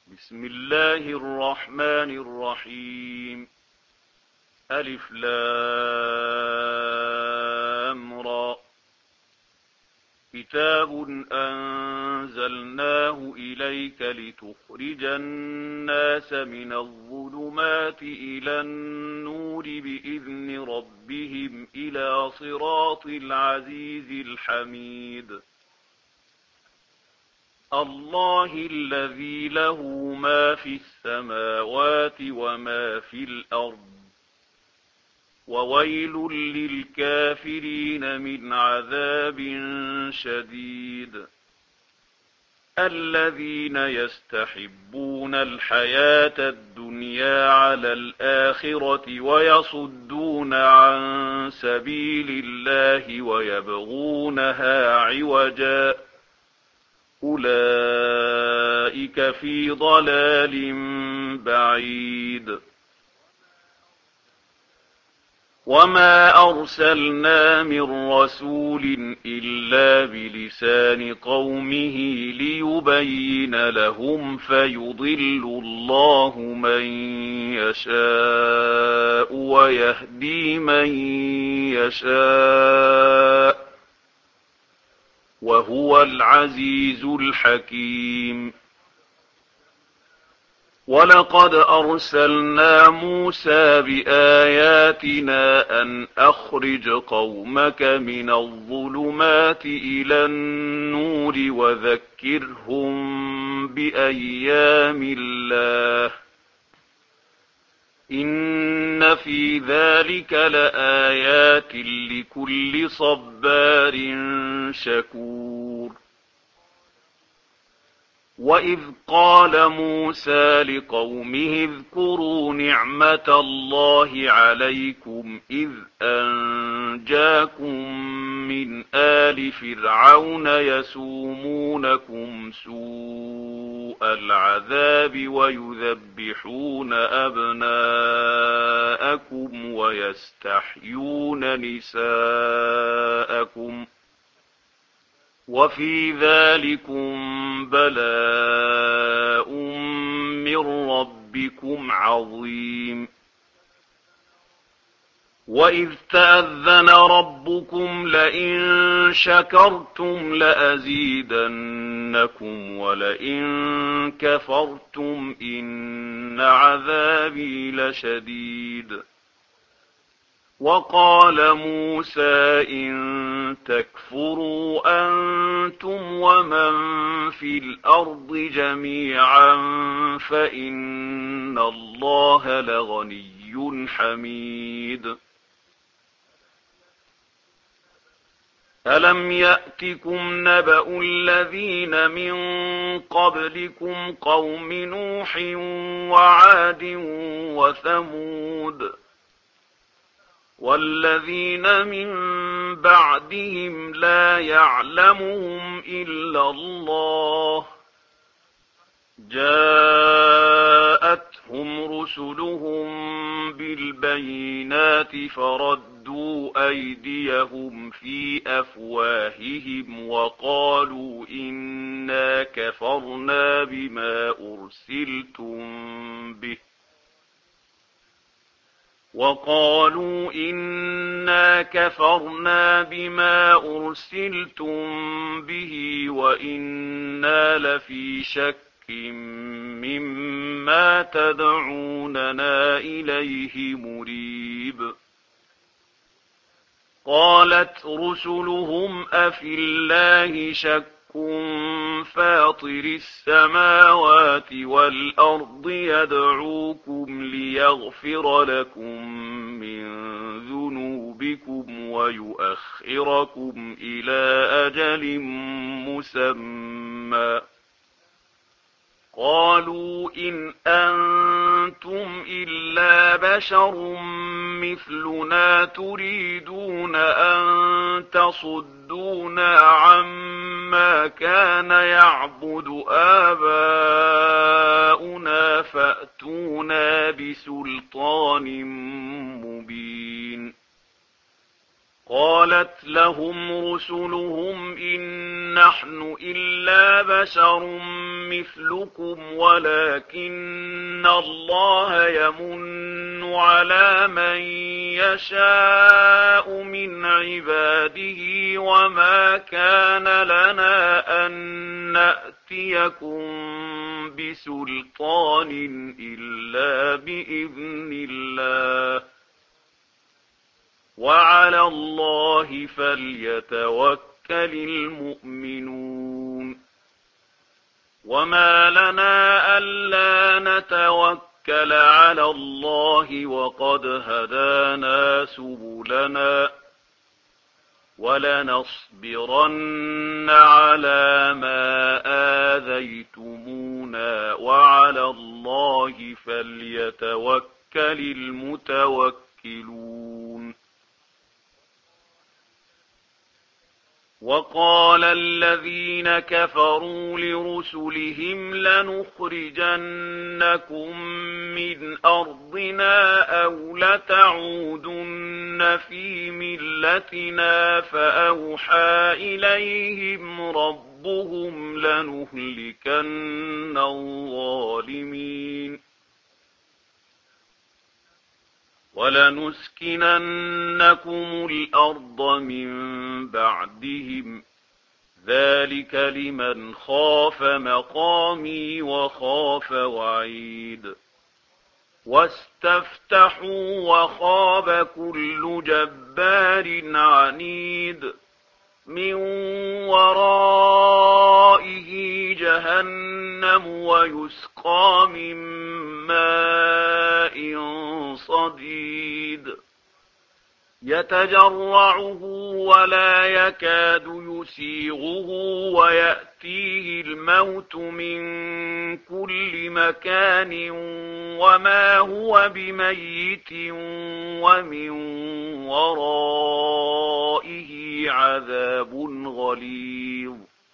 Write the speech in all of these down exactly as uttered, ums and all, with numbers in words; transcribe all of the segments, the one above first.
بسم الله الرحمن الرحيم. ألف لام را. كتاب أنزلناه إليك لتخرج الناس من الظلمات إلى النور بإذن ربهم إلى صراط العزيز الحميد. الله الذي له ما في السماوات وما في الأرض، وويل للكافرين من عذاب شديد. الذين يستحبون الحياة الدنيا على الآخرة ويصدون عن سبيل الله ويبغونها عوجا، أولئك في ضلال بعيد. وما أرسلنا من رسول إلا بلسان قومه ليبين لهم، فيضل الله من يشاء ويهدي من يشاء، وهو العزيز الحكيم. ولقد أرسلنا موسى بآياتنا أن أخرج قومك من الظلمات إلى النور وذكرهم بأيام الله، إن في ذلك لآيات لكل صبار شكور. وإذ قال موسى لقومه اذكروا نعمة الله عليكم إذ أنجاكم من آل فرعون يسومونكم سوء العذاب ويذبحون أبناءكم ويستحيون نساءكم، وفي ذلكم بلاء من ربكم عظيم. وإذ تأذن ربكم لئن شكرتم لأزيدنكم ولئن كفرتم إن عذابي لشديد. وقال موسى إن تكفروا أنتم ومن في الأرض جميعا فإن الله لغني حميد. ألم يأتكم نبأ الذين من قبلكم قوم نوح وعاد وثمود والذين من بعدهم لا يعلمهم إلا الله، جاءتهم رسلهم بالبينات فردوا أيديهم في أفواههم وقالوا إنا كفرنا بما أرسلتم به وقالوا إنا كفرنا بما أرسلتم به وإنا لفي شك مما تدعوننا إليه مريب. قالت رسلهم أفي الله شك فاطر السماوات والأرض يدعوكم ليغفر لكم من ذنوبكم ويؤخركم إلى أجل مسمى. قالوا إن أنتم إلا بشر مثلنا تريدون أن تصدونا عما كان يعبد آباؤنا فأتونا بسلطان مبين. قالت لهم رسلهم إن نحن إلا بشر مثلكم ولكن الله يمن على من يشاء من عباده وما كان لنا أن نأتيكم بسلطان إلا بإذن الله وعلى الله فليتوكل المؤمنون وما لنا ألا نتوكل على الله وقد هدانا سبلنا ولنصبرن على ما آذيتمونا وعلى الله فليتوكل المتوكلون وقال الذين كفروا لرسلهم لنخرجنكم من أرضنا أو لتعودن في ملتنا فأوحى إليهم ربهم لنهلكن الظالمين ولنسكننكم الأرض من بعدهم ذلك لمن خاف مقامي وخاف وعيد واستفتحوا وخاب كل جبار عنيد من ورائه جهنم ويسقى من ماء صديد يتجرعه ولا يكاد يسيغه ويأتيه الموت من كل مكان وما هو بميت ومن ورائه عذاب غليظ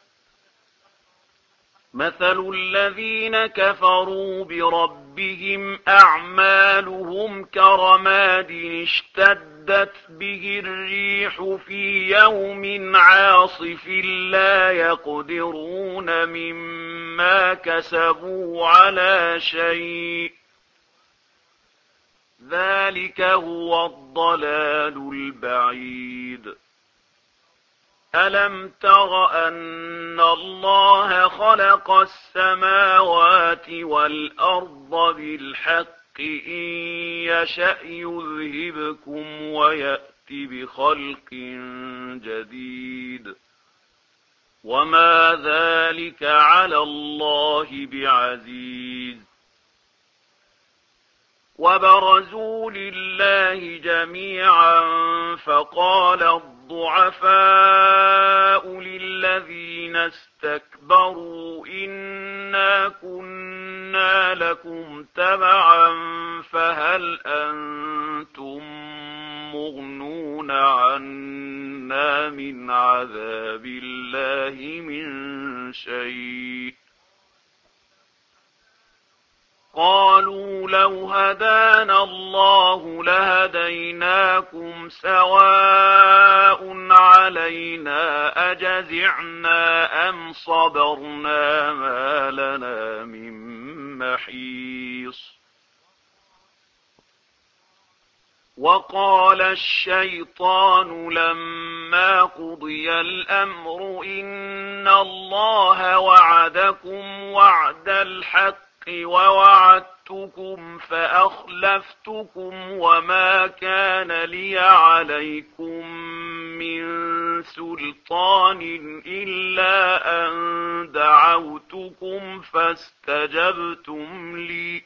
مثل الذين كفروا بربهم أعمالهم كرماد اشتدت به الريح في يوم عاصف لا يقدرون مما كسبوا على شيء ذلك هو الضلال البعيد ألم تر أن الله خلق السماوات والأرض بالحق إن يشأ يذهبكم ويأت بخلق جديد وما ذلك على الله بعزيز وبرزوا لله جميعا فقال الضعفاء للذين استكبروا إنا كنا لكم تبعا فهل أنتم مغنون عنا من عذاب الله من شيء قالوا لو هدانا الله لهديناكم سواء علينا أجزعنا أم صبرنا ما لنا من محيص وقال الشيطان لما قضي الأمر إن الله وعدكم وعد الحق ووعدتكم فأخلفتكم وما كان لي عليكم من سلطان إلا أن دعوتكم فاستجبتم لي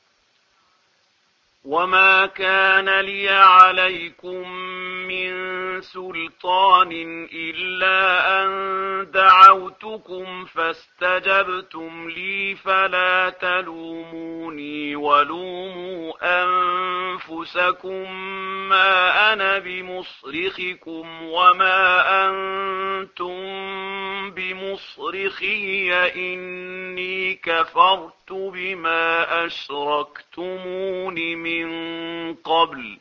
وما كان لي عليكم من سلطان إلا أن دعوتكم فاستجبتم لي فلا تلوموني ولوموا أنفسكم ما أنا بمصرخكم وما أنتم بمصرخي إني كفرت بما أشركتمون من قبل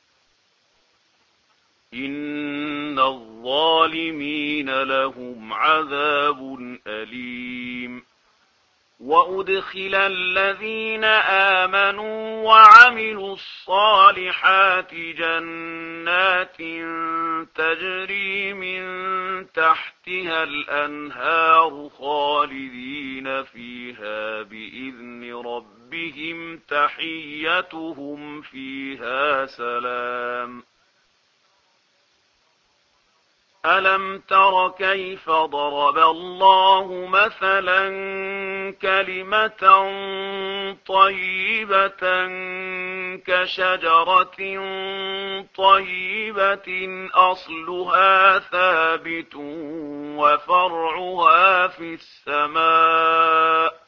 إن الظالمين لهم عذاب أليم وأدخل الذين آمنوا وعملوا الصالحات جنات تجري من تحتها الأنهار خالدين فيها بإذن ربهم تحيتهم فيها سلام. ألم تر كيف ضرب الله مثلا كلمة طيبة كشجرة طيبة أصلها ثابت وفرعها في السماء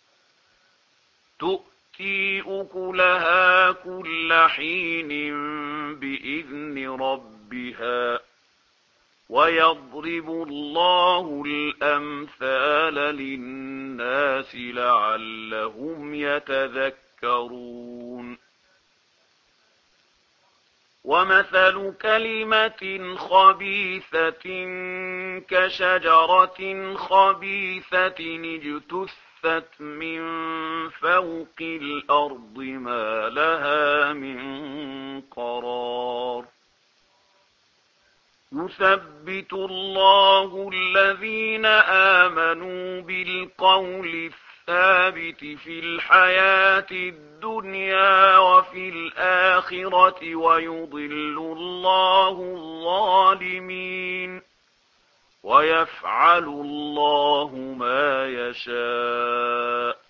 تؤتي أكلها كل حين بإذن ربها ويضرب الله الأمثال للناس لعلهم يتذكرون. ومثل كلمة خبيثة كشجرة خبيثة اجتثت من فوق الأرض ما لها من قرار. يثبت الله الذين آمنوا بالقول الثابت في الحياة الدنيا وفي الآخرة ويضل الله الظالمين ويفعل الله ما يشاء.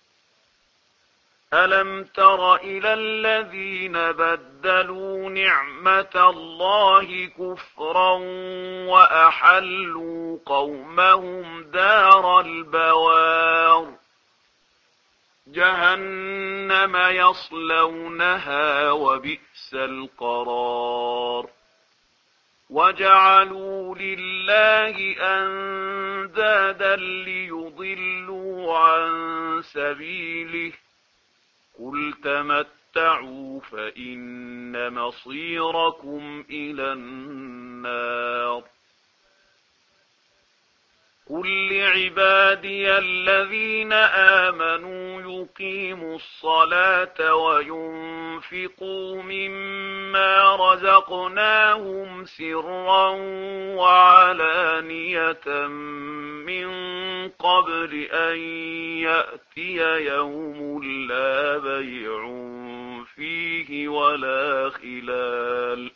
ألم تر إلى الذين بدلوا نعمة الله كفرا وأحلوا قومهم دار البوار جهنم يصلونها وبئس القرار. وجعلوا لله أندادا ليضلوا عن سبيله قل تمتعوا فإن مصيركم إلى النار. قل لعبادي الذين آمنوا يقيموا الصلاة وينفقوا مما رزقناهم سرا وعلانية من قبل أن يأتي يوم لا بيع فيه ولا خلال.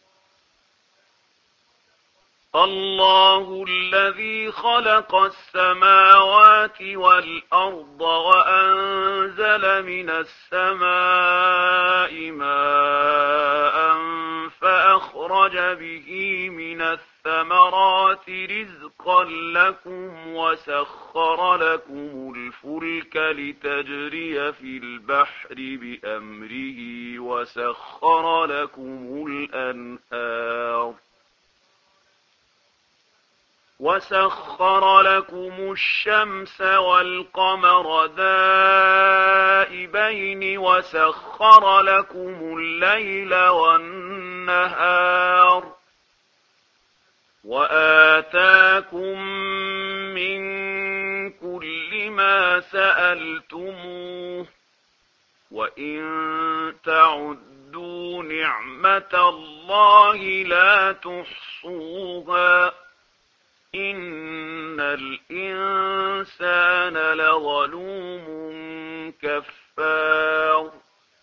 الله الذي خلق السماوات والأرض وأنزل من السماء ماء فأخرج به من الثمرات رزقا لكم وسخر لكم الفلك لتجري في البحر بأمره وسخر لكم الأنهار وسخر لكم الشمس والقمر دائبين وسخر لكم الليل والنهار وآتاكم من كل ما سألتموه وإن تعدوا نعمة الله لا تحصوها إن الإنسان لظلوم كفار.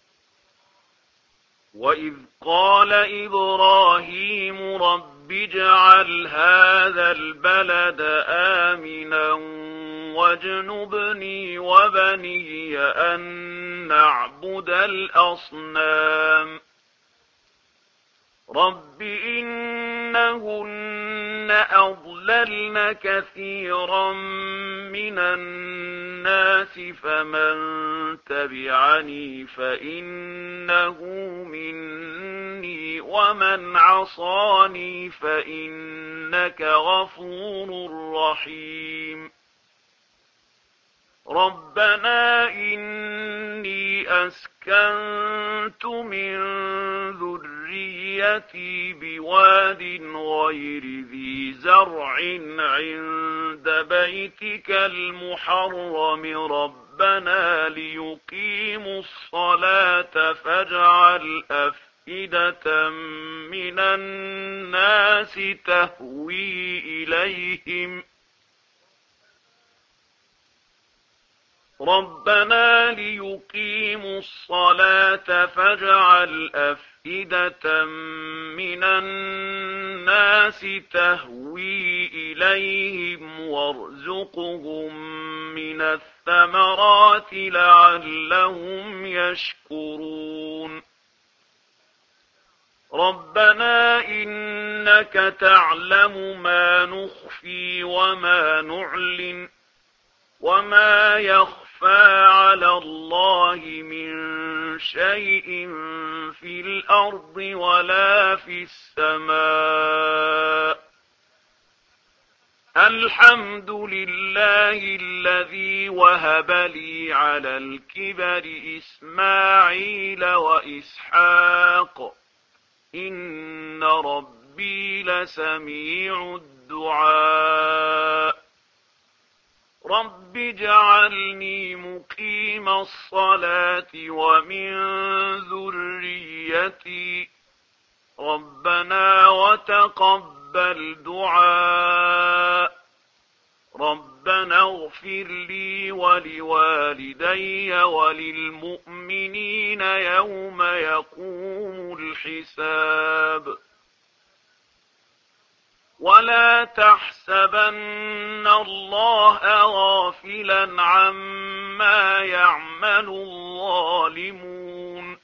وإذ قال إبراهيم رب اجعل هذا البلد آمنا واجنبني وبني أن نعبد الأصنام. رب إنهن أضللن كثيرا من الناس فمن تبعني فإنه مني ومن عصاني فإنك غفور رحيم. ربنا إني أسكنت من ذريتي ذريتي بواد غير ذي زرع عند بيتك المحرم ربنا ليقيموا الصلاة فاجعل أفئدة من الناس تهوي إليهم ربنا ليقيموا الصلاة فاجعل أفئدة من الناس تهوي إليهم وارزقهم من الثمرات لعلهم يشكرون ربنا إنك تعلم ما نخفي وما نعلن وما يخفى على الله من شيء في الأرض ولا في السماء الحمد لله الذي وهب لي على الكبر إسماعيل وإسحاق إن ربي لسميع الدعاء رب اجعلني مقيم الصلاة ومن ذريتي ربنا وتقبل دعاء ربنا اغفر لي ولوالدي وللمؤمنين يوم يقوم الحساب ولا تحسبن الله غافلا عما يعمل الظالمون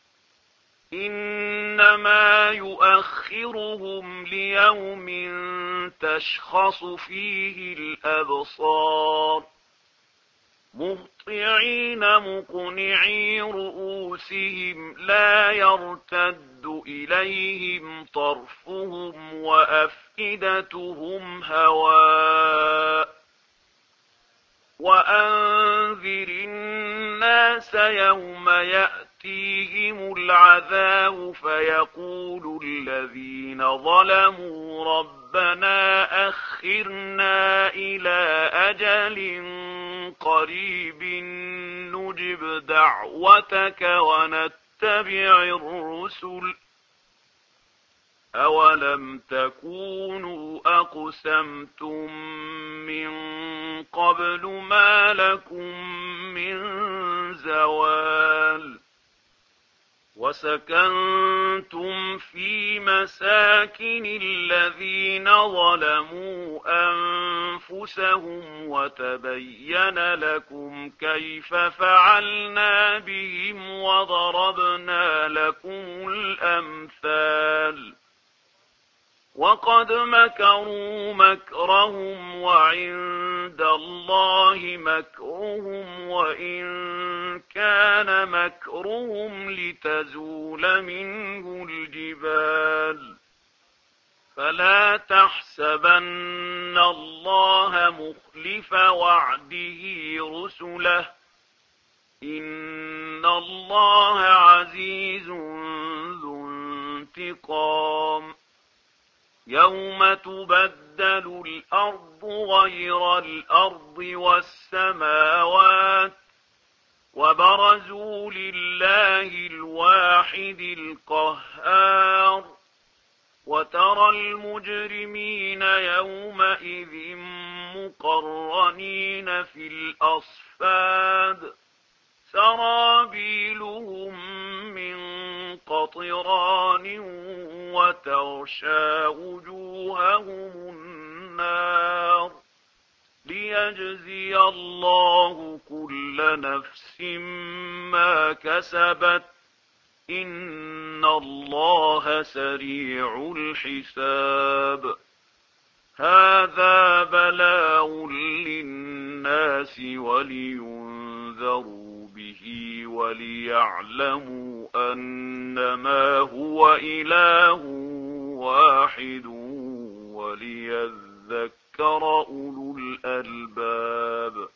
إنما يؤخرهم ليوم تشخص فيه الأبصار مهطعين مقنعي رؤوسهم لا يرتد إليهم طرفهم وأفئدتهم هواء وأنذر الناس يوم يأتيهم العذاب فيقول الذين ظلموا ربنا أخرنا إلى أجل قريب نجب دعوتك ونتبع الرسل أولم تكونوا أقسمتم من قبل ما لكم من زوال وسكنتم في مساكن الذين ظلموا أنفسهم وتبين لكم كيف فعلنا بهم وضربنا لكم الأمثال وقد مكروا مكرهم وعند الله مكرهم وإن كان مكرهم لتزول منه الجبال فلا تحسبن الله مخلف وعده رسله إن الله عزيز ذو انتقام يوم تبدل الأرض غير الأرض والسماوات وبرزوا لله الواحد القهار وترى المجرمين يومئذ مقرنين في الأصفاد سرابيلهم من قطران وتغشى وجوههم النار ليجزي الله كل نفس ما كسبت إن الله سريع الحساب هذا بلاغ للناس ولينذروا به وليعلموا أنما هو إله واحد وليذكر أولو الألباب